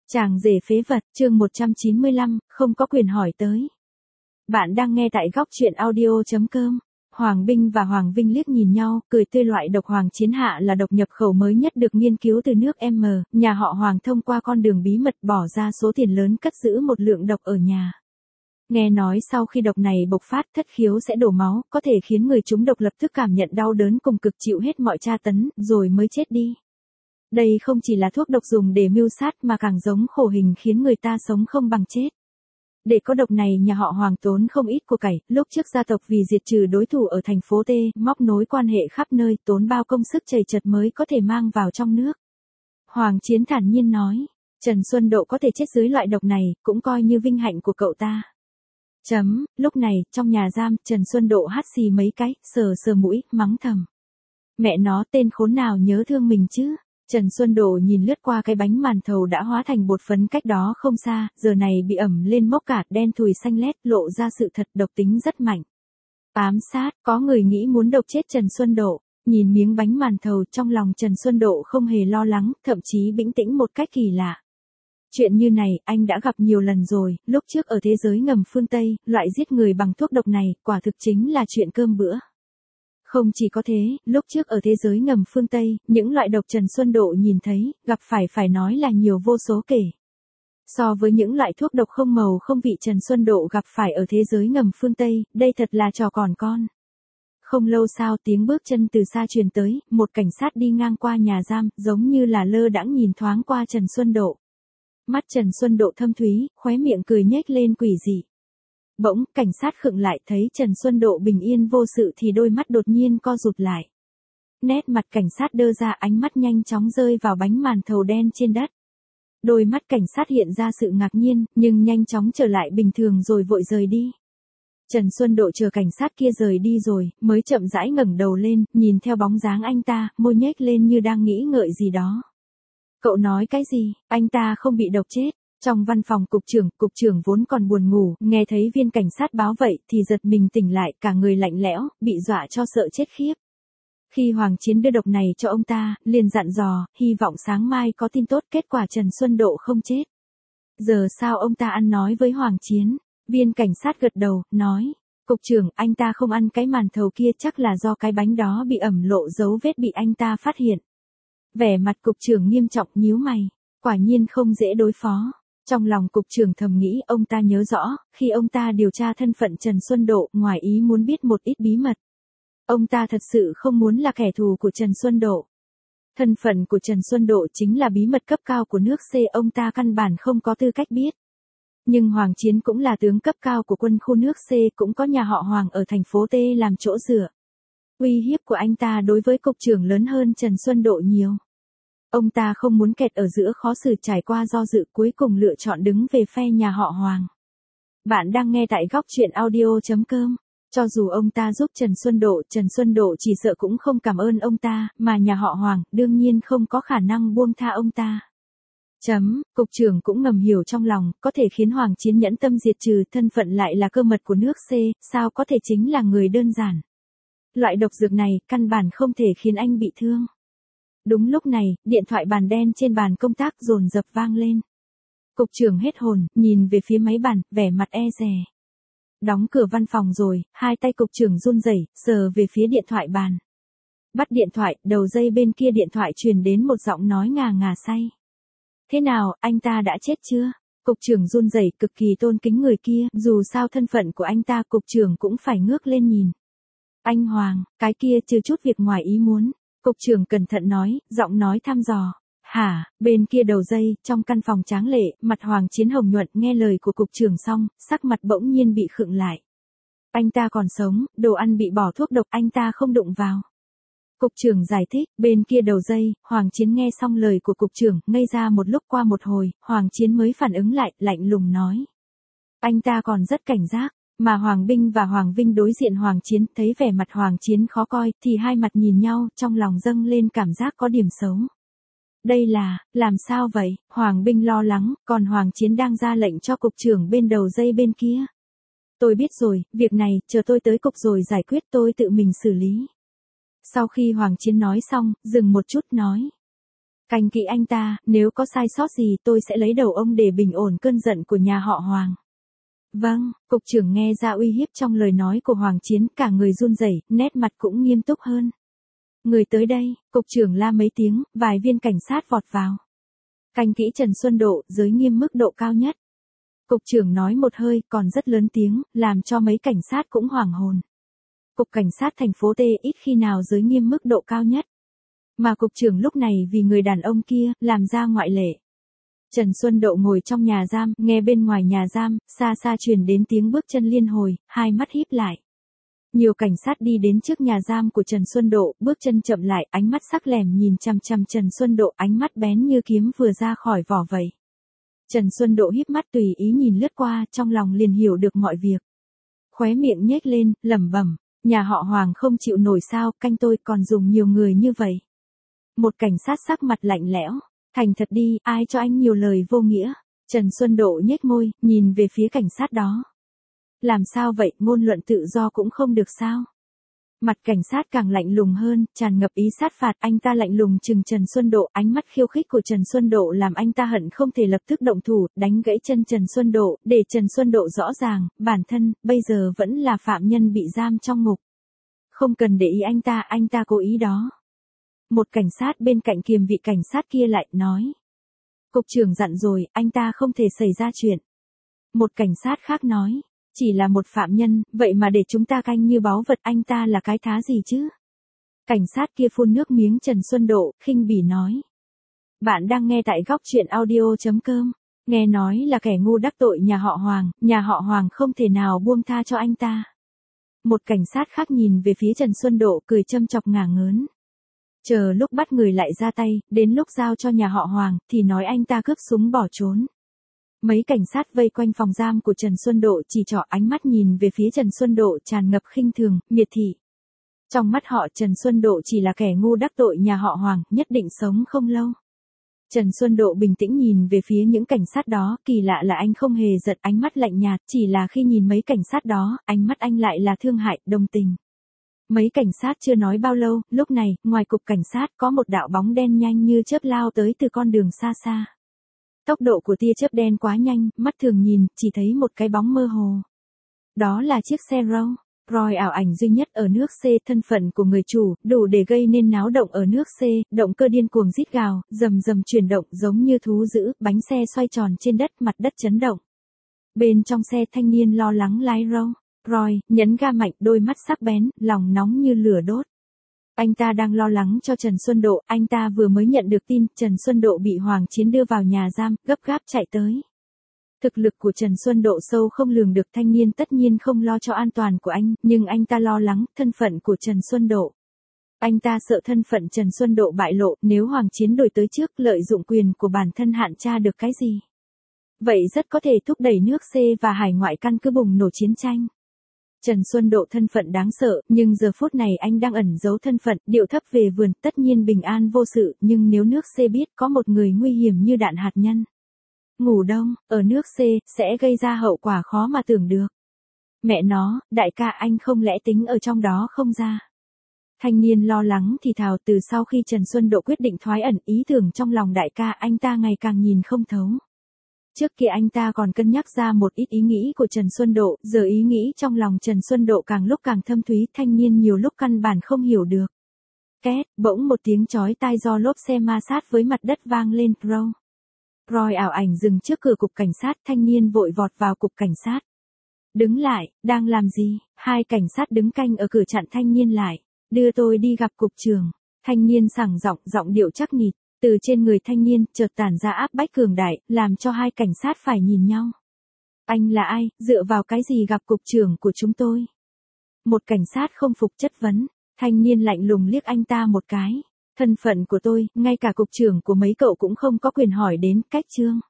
Chàng rể phế vật, chương 195, không có quyền hỏi tới. Bạn đang nghe tại góc truyện audio.com. Hoàng Binh và Hoàng Vinh liếc nhìn nhau, cười tươi. Loại độc Hoàng Chiến Hạ là độc nhập khẩu mới nhất được nghiên cứu từ nước M, nhà họ Hoàng thông qua con đường bí mật bỏ ra số tiền lớn cất giữ một lượng độc ở nhà. Nghe nói sau khi độc này bộc phát, thất khiếu sẽ đổ máu, có thể khiến người trúng độc lập tức cảm nhận đau đớn cùng cực, chịu hết mọi tra tấn, rồi mới chết đi. Đây không chỉ là thuốc độc dùng để mưu sát mà càng giống khổ hình khiến người ta sống không bằng chết. Để có độc này, nhà họ Hoàng tốn không ít của cải, lúc trước gia tộc vì diệt trừ đối thủ ở thành phố T, móc nối quan hệ khắp nơi, tốn bao công sức chầy chật mới có thể mang vào trong nước. Hoàng Chiến thản nhiên nói, Trần Xuân Độ có thể chết dưới loại độc này, cũng coi như vinh hạnh của cậu ta. Lúc này, trong nhà giam, Trần Xuân Độ hắt xì mấy cái, sờ sờ mũi, mắng thầm. Mẹ nó, tên khốn nào nhớ thương mình chứ? Trần Xuân Độ nhìn lướt qua cái bánh màn thầu đã hóa thành bột phấn cách đó không xa, giờ này bị ẩm lên mốc cạt đen thùi xanh lét, lộ ra sự thật độc tính rất mạnh. Ám sát, có người nghĩ muốn độc chết Trần Xuân Độ. Nhìn miếng bánh màn thầu, trong lòng Trần Xuân Độ không hề lo lắng, thậm chí bình tĩnh một cách kỳ lạ. Chuyện như này, anh đã gặp nhiều lần rồi, lúc trước ở thế giới ngầm phương Tây, loại giết người bằng thuốc độc này, quả thực chính là chuyện cơm bữa. Không chỉ có thế, lúc trước ở thế giới ngầm phương Tây, những loại độc Trần Xuân Độ nhìn thấy, gặp phải nói là nhiều vô số kể. So với những loại thuốc độc không màu không vị Trần Xuân Độ gặp phải ở thế giới ngầm phương Tây, đây thật là trò còn con. Không lâu sau, tiếng bước chân từ xa truyền tới, một cảnh sát đi ngang qua nhà giam, giống như là lơ đãng nhìn thoáng qua Trần Xuân Độ. Mắt Trần Xuân Độ thâm thúy, khóe miệng cười nhếch lên quỷ dị. Bỗng, cảnh sát khựng lại, thấy Trần Xuân Độ bình yên vô sự thì đôi mắt đột nhiên co rụt lại. Nét mặt cảnh sát đơ ra, ánh mắt nhanh chóng rơi vào bánh màn thầu đen trên đất. Đôi mắt cảnh sát hiện ra sự ngạc nhiên, nhưng nhanh chóng trở lại bình thường rồi vội rời đi. Trần Xuân Độ chờ cảnh sát kia rời đi rồi, mới chậm rãi ngẩng đầu lên, nhìn theo bóng dáng anh ta, môi nhếch lên như đang nghĩ ngợi gì đó. Cậu nói cái gì? Anh ta không bị độc chết. Trong văn phòng cục trưởng vốn còn buồn ngủ, nghe thấy viên cảnh sát báo vậy thì giật mình tỉnh lại, cả người lạnh lẽo, bị dọa cho sợ chết khiếp. Khi Hoàng Chiến đưa độc này cho ông ta, liền dặn dò, hy vọng sáng mai có tin tốt, kết quả Trần Xuân Độ không chết. Giờ sao ông ta ăn nói với Hoàng Chiến? Viên cảnh sát gật đầu, nói, cục trưởng, anh ta không ăn cái màn thầu kia, chắc là do cái bánh đó bị ẩm lộ dấu vết bị anh ta phát hiện. Vẻ mặt cục trưởng nghiêm trọng, nhíu mày, quả nhiên không dễ đối phó. Trong lòng cục trưởng thầm nghĩ, ông ta nhớ rõ, khi ông ta điều tra thân phận Trần Xuân Độ, ngoài ý muốn biết một ít bí mật. Ông ta thật sự không muốn là kẻ thù của Trần Xuân Độ. Thân phận của Trần Xuân Độ chính là bí mật cấp cao của nước C, ông ta căn bản không có tư cách biết. Nhưng Hoàng Chiến cũng là tướng cấp cao của quân khu nước C, cũng có nhà họ Hoàng ở thành phố T làm chỗ dựa. Uy hiếp của anh ta đối với cục trưởng lớn hơn Trần Xuân Độ nhiều. Ông ta không muốn kẹt ở giữa khó xử, trải qua do dự cuối cùng lựa chọn đứng về phe nhà họ Hoàng. Bạn đang nghe tại góc truyện audio.com. Cho dù ông ta giúp Trần Xuân Độ chỉ sợ cũng không cảm ơn ông ta, mà nhà họ Hoàng đương nhiên không có khả năng buông tha ông ta. Cục trưởng cũng ngầm hiểu trong lòng, có thể khiến Hoàng Chiến nhẫn tâm diệt trừ, thân phận lại là cơ mật của nước C, sao có thể chính là người đơn giản. Loại độc dược này, căn bản không thể khiến anh bị thương. Đúng lúc này, điện thoại bàn đen trên bàn công tác dồn dập vang lên. Cục trưởng hết hồn, nhìn về phía máy bàn, vẻ mặt e dè. Đóng cửa văn phòng rồi, hai tay cục trưởng run rẩy, sờ về phía điện thoại bàn. Bắt điện thoại, đầu dây bên kia điện thoại truyền đến một giọng nói ngà ngà say. Thế nào, anh ta đã chết chưa? Cục trưởng run rẩy, cực kỳ tôn kính người kia, dù sao thân phận của anh ta cục trưởng cũng phải ngước lên nhìn. Anh Hoàng, cái kia trừ chút việc ngoài ý muốn. Cục trưởng cẩn thận nói, giọng nói thăm dò. Hả? Bên kia đầu dây, trong căn phòng tráng lệ, mặt Hoàng Chiến hồng nhuận, nghe lời của cục trưởng xong, sắc mặt bỗng nhiên bị khựng lại. Anh ta còn sống, đồ ăn bị bỏ thuốc độc anh ta không đụng vào. Cục trưởng giải thích, bên kia đầu dây, Hoàng Chiến nghe xong lời của cục trưởng, ngây ra một lúc, qua một hồi, Hoàng Chiến mới phản ứng lại, lạnh lùng nói. Anh ta còn rất cảnh giác. Mà Hoàng Binh và Hoàng Vinh đối diện Hoàng Chiến, thấy vẻ mặt Hoàng Chiến khó coi, thì hai mặt nhìn nhau, trong lòng dâng lên cảm giác có điểm xấu. Đây là, làm sao vậy? Hoàng Binh lo lắng, còn Hoàng Chiến đang ra lệnh cho cục trưởng bên đầu dây bên kia. Tôi biết rồi, việc này, chờ tôi tới cục rồi giải quyết, tôi tự mình xử lý. Sau khi Hoàng Chiến nói xong, dừng một chút nói. Canh kỹ anh ta, nếu có sai sót gì tôi sẽ lấy đầu ông để bình ổn cơn giận của nhà họ Hoàng. Vâng, cục trưởng nghe ra uy hiếp trong lời nói của Hoàng Chiến, cả người run rẩy, nét mặt cũng nghiêm túc hơn. Người tới đây, cục trưởng la mấy tiếng, vài viên cảnh sát vọt vào. Canh kỹ Trần Xuân Độ, giới nghiêm mức độ cao nhất. Cục trưởng nói một hơi, còn rất lớn tiếng, làm cho mấy cảnh sát cũng hoảng hồn. Cục cảnh sát thành phố T ít khi nào giới nghiêm mức độ cao nhất. Mà cục trưởng lúc này vì người đàn ông kia, làm ra ngoại lệ. Trần Xuân Độ ngồi trong nhà giam, nghe bên ngoài nhà giam, xa xa truyền đến tiếng bước chân liên hồi, hai mắt híp lại. Nhiều cảnh sát đi đến trước nhà giam của Trần Xuân Độ, bước chân chậm lại, ánh mắt sắc lẻm nhìn chằm chằm Trần Xuân Độ, ánh mắt bén như kiếm vừa ra khỏi vỏ vậy. Trần Xuân Độ híp mắt tùy ý nhìn lướt qua, trong lòng liền hiểu được mọi việc. Khóe miệng nhếch lên, lẩm bẩm, nhà họ Hoàng không chịu nổi sao, canh tôi còn dùng nhiều người như vậy. Một cảnh sát sắc mặt lạnh lẽo, thành thật đi, ai cho anh nhiều lời vô nghĩa. Trần Xuân Độ nhếch môi, nhìn về phía cảnh sát đó. Làm sao vậy, ngôn luận tự do cũng không được sao? Mặt cảnh sát càng lạnh lùng hơn, tràn ngập ý sát phạt, anh ta lạnh lùng chừng Trần Xuân Độ, ánh mắt khiêu khích của Trần Xuân Độ làm anh ta hận không thể lập tức động thủ, đánh gãy chân Trần Xuân Độ, để Trần Xuân Độ rõ ràng, bản thân, bây giờ vẫn là phạm nhân bị giam trong ngục. Không cần để ý anh ta cố ý đó. Một cảnh sát bên cạnh kiềm vị cảnh sát kia lại nói. Cục trưởng dặn rồi, anh ta không thể xảy ra chuyện. Một cảnh sát khác nói. Chỉ là một phạm nhân, vậy mà để chúng ta canh như báu vật, anh ta là cái thá gì chứ? Cảnh sát kia phun nước miếng Trần Xuân Độ, khinh bỉ nói. Bạn đang nghe tại góc truyện audio.com. Nghe nói là kẻ ngu đắc tội nhà họ Hoàng không thể nào buông tha cho anh ta. Một cảnh sát khác nhìn về phía Trần Xuân Độ cười châm chọc ngả ngớn. Chờ lúc bắt người lại ra tay, đến lúc giao cho nhà họ Hoàng, thì nói anh ta cướp súng bỏ trốn. Mấy cảnh sát vây quanh phòng giam của Trần Xuân Độ chỉ trỏ ánh mắt nhìn về phía Trần Xuân Độ tràn ngập khinh thường, miệt thị. Trong mắt họ Trần Xuân Độ chỉ là kẻ ngu đắc tội nhà họ Hoàng, nhất định sống không lâu. Trần Xuân Độ bình tĩnh nhìn về phía những cảnh sát đó, kỳ lạ là anh không hề giận, ánh mắt lạnh nhạt, chỉ là khi nhìn mấy cảnh sát đó, ánh mắt anh lại là thương hại, đồng tình. Mấy cảnh sát chưa nói bao lâu, lúc này, ngoài cục cảnh sát có một đạo bóng đen nhanh như chớp lao tới từ con đường xa xa. Tốc độ của tia chớp đen quá nhanh, mắt thường nhìn, chỉ thấy một cái bóng mơ hồ. Đó là chiếc xe Rolls Royce ảo ảnh duy nhất ở nước C, thân phận của người chủ, đủ để gây nên náo động ở nước C, động cơ điên cuồng rít gào, rầm rầm chuyển động giống như thú dữ, bánh xe xoay tròn trên đất, mặt đất chấn động. Bên trong xe thanh niên lo lắng lái Rolls Royce, nhấn ga mạnh, đôi mắt sắc bén, lòng nóng như lửa đốt. Anh ta đang lo lắng cho Trần Xuân Độ, anh ta vừa mới nhận được tin Trần Xuân Độ bị Hoàng Chiến đưa vào nhà giam, gấp gáp chạy tới. Thực lực của Trần Xuân Độ sâu không lường được, thanh niên tất nhiên không lo cho an toàn của anh, nhưng anh ta lo lắng thân phận của Trần Xuân Độ. Anh ta sợ thân phận Trần Xuân Độ bại lộ, nếu Hoàng Chiến đổi tới trước lợi dụng quyền của bản thân hạn tra được cái gì. Vậy rất có thể thúc đẩy nước C và hải ngoại căn cứ bùng nổ chiến tranh. Trần Xuân Độ thân phận đáng sợ, nhưng giờ phút này anh đang ẩn giấu thân phận, điệu thấp về vườn, tất nhiên bình an vô sự, nhưng nếu nước C biết có một người nguy hiểm như đạn hạt nhân. Ngủ đông, ở nước C, sẽ gây ra hậu quả khó mà tưởng được. Mẹ nó, đại ca anh không lẽ tính ở trong đó không ra. Thanh niên lo lắng thì thào, từ sau khi Trần Xuân Độ quyết định thoái ẩn, ý tưởng trong lòng đại ca anh ta ngày càng nhìn không thấu. Trước kia anh ta còn cân nhắc ra một ít ý nghĩ của Trần Xuân Độ, giờ ý nghĩ trong lòng Trần Xuân Độ càng lúc càng thâm thúy, thanh niên nhiều lúc căn bản không hiểu được. Két, bỗng một tiếng chói tai do lốp xe ma sát với mặt đất vang lên, Rolls Royce ảo ảnh dừng trước cửa cục cảnh sát, thanh niên vội vọt vào cục cảnh sát. Đứng lại, đang làm gì? Hai cảnh sát đứng canh ở cửa chặn thanh niên lại. Đưa tôi đi gặp cục trưởng. Thanh niên sảng giọng điệu chắc nịch. Từ trên người thanh niên, chợt tản ra áp bách cường đại, làm cho hai cảnh sát phải nhìn nhau. Anh là ai, dựa vào cái gì gặp cục trưởng của chúng tôi? Một cảnh sát không phục chất vấn, thanh niên lạnh lùng liếc anh ta một cái. Thân phận của tôi, ngay cả cục trưởng của mấy cậu cũng không có quyền hỏi đến, cách chương.